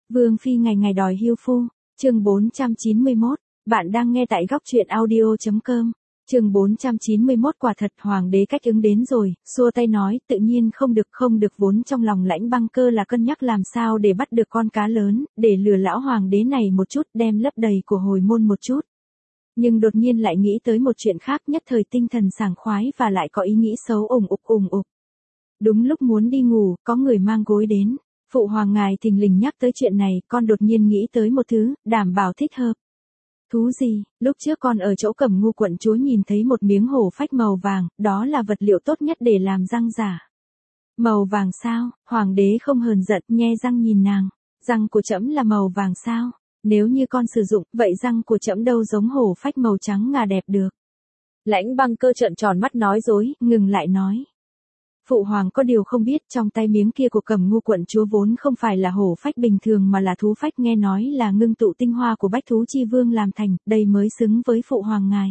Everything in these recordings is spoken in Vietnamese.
Vương phi ngày ngày đòi hưu phu, chương 491, bạn đang nghe tại góc truyện audio.com. Chương 491 quả thật hoàng đế cách ứng đến rồi, xua tay nói, tự nhiên không được vốn trong lòng Lãnh Băng Cơ là cân nhắc làm sao để bắt được con cá lớn, để lừa lão hoàng đế này một chút, đem lấp đầy của hồi môn một chút. Nhưng đột nhiên lại nghĩ tới một chuyện khác, nhất thời tinh thần sảng khoái và lại có ý nghĩ xấu ủng ục. Đúng lúc muốn đi ngủ, có người mang gối đến. Phụ hoàng ngài thình lình nhắc tới chuyện này, con đột nhiên nghĩ tới một thứ, đảm bảo thích hợp. Thú gì, lúc trước con ở chỗ Cẩm Ngu quận chúa nhìn thấy một miếng hổ phách màu vàng, đó là vật liệu tốt nhất để làm răng giả. Màu vàng sao, hoàng đế không hờn giận, nhe răng nhìn nàng. Răng của trẫm là màu vàng sao? Nếu như con sử dụng, vậy răng của trẫm đâu giống hổ phách màu trắng ngà đẹp được. Lãnh Băng Cơ trợn tròn mắt nói dối, ngừng lại nói. Phụ hoàng có điều không biết, trong tay miếng kia của Cẩm Ngu quận chúa vốn không phải là hổ phách bình thường mà là thú phách, nghe nói là ngưng tụ tinh hoa của Bách Thú Chi Vương làm thành, đây mới xứng với phụ hoàng ngài.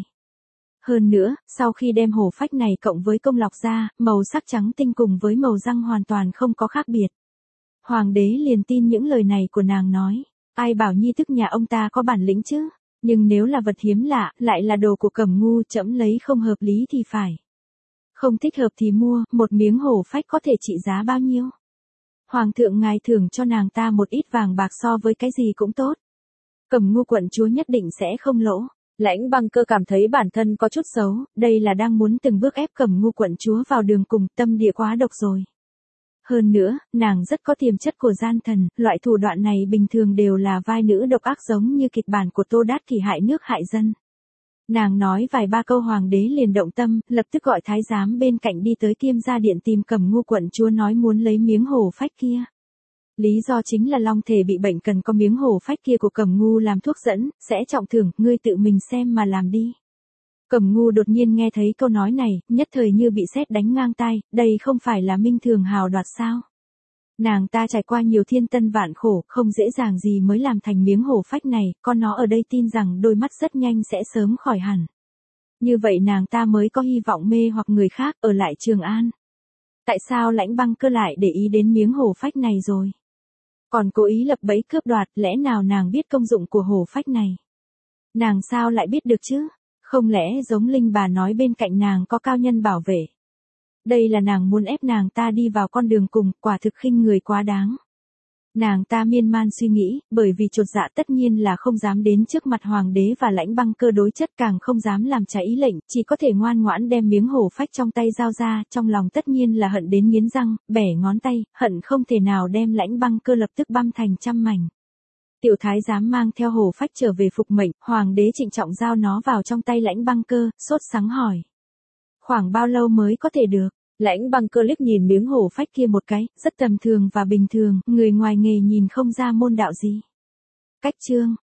Hơn nữa, sau khi đem hổ phách này cộng với công lọc ra, màu sắc trắng tinh cùng với màu răng hoàn toàn không có khác biệt. Hoàng đế liền tin những lời này của nàng nói, ai bảo nhi thức nhà ông ta có bản lĩnh chứ, nhưng nếu là vật hiếm lạ, lại là đồ của Cẩm Ngu, trẫm lấy không hợp lý thì phải. Không thích hợp thì mua, một miếng hổ phách có thể trị giá bao nhiêu? Hoàng thượng ngài thưởng cho nàng ta một ít vàng bạc so với cái gì cũng tốt. Cẩm Ngu quận chúa nhất định sẽ không lỗ. Lãnh Băng Cơ cảm thấy bản thân có chút xấu, đây là đang muốn từng bước ép Cẩm Ngu quận chúa vào đường cùng, tâm địa quá độc rồi. Hơn nữa, nàng rất có tiềm chất của gian thần, loại thủ đoạn này bình thường đều là vai nữ độc ác giống như kịch bản của Tô Đát Kỷ hại nước hại dân. Nàng nói vài ba câu hoàng đế liền động tâm, lập tức gọi thái giám bên cạnh đi tới Kiêm Gia Điện tìm Cẩm Ngu quận chúa nói muốn lấy miếng hổ phách kia. Lý do chính là long thể bị bệnh cần có miếng hổ phách kia của Cẩm Ngu làm thuốc dẫn, sẽ trọng thưởng, ngươi tự mình xem mà làm đi. Cẩm Ngu đột nhiên nghe thấy câu nói này, nhất thời như bị sét đánh ngang tai, đây không phải là minh thường hào đoạt sao. Nàng ta trải qua nhiều thiên tân vạn khổ, không dễ dàng gì mới làm thành miếng hổ phách này, con nó ở đây tin rằng đôi mắt rất nhanh sẽ sớm khỏi hẳn. Như vậy nàng ta mới có hy vọng mê hoặc người khác ở lại Trường An. Tại sao Lãnh Băng Cơ lại để ý đến miếng hổ phách này rồi? Còn cố ý lập bẫy cướp đoạt, lẽ nào nàng biết công dụng của hổ phách này? Nàng sao lại biết được chứ? Không lẽ giống Linh bà nói bên cạnh nàng có cao nhân bảo vệ? Đây là nàng muốn ép nàng ta đi vào con đường cùng, quả thực khinh người quá đáng. Nàng ta miên man suy nghĩ, bởi vì chột dạ tất nhiên là không dám đến trước mặt hoàng đế và Lãnh Băng Cơ đối chất, càng không dám làm trái ý lệnh, chỉ có thể ngoan ngoãn đem miếng hổ phách trong tay giao ra, trong lòng tất nhiên là hận đến nghiến răng, bẻ ngón tay, hận không thể nào đem Lãnh Băng Cơ lập tức băm thành trăm mảnh. Tiểu thái giám mang theo hổ phách trở về phục mệnh, hoàng đế trịnh trọng giao nó vào trong tay Lãnh Băng Cơ, sốt sắng hỏi. Khoảng bao lâu mới có thể được? Lãnh Băng Cơ liếc nhìn miếng hổ phách kia một cái, rất tầm thường và bình thường, người ngoài nghề nhìn không ra môn đạo gì. Cách chương,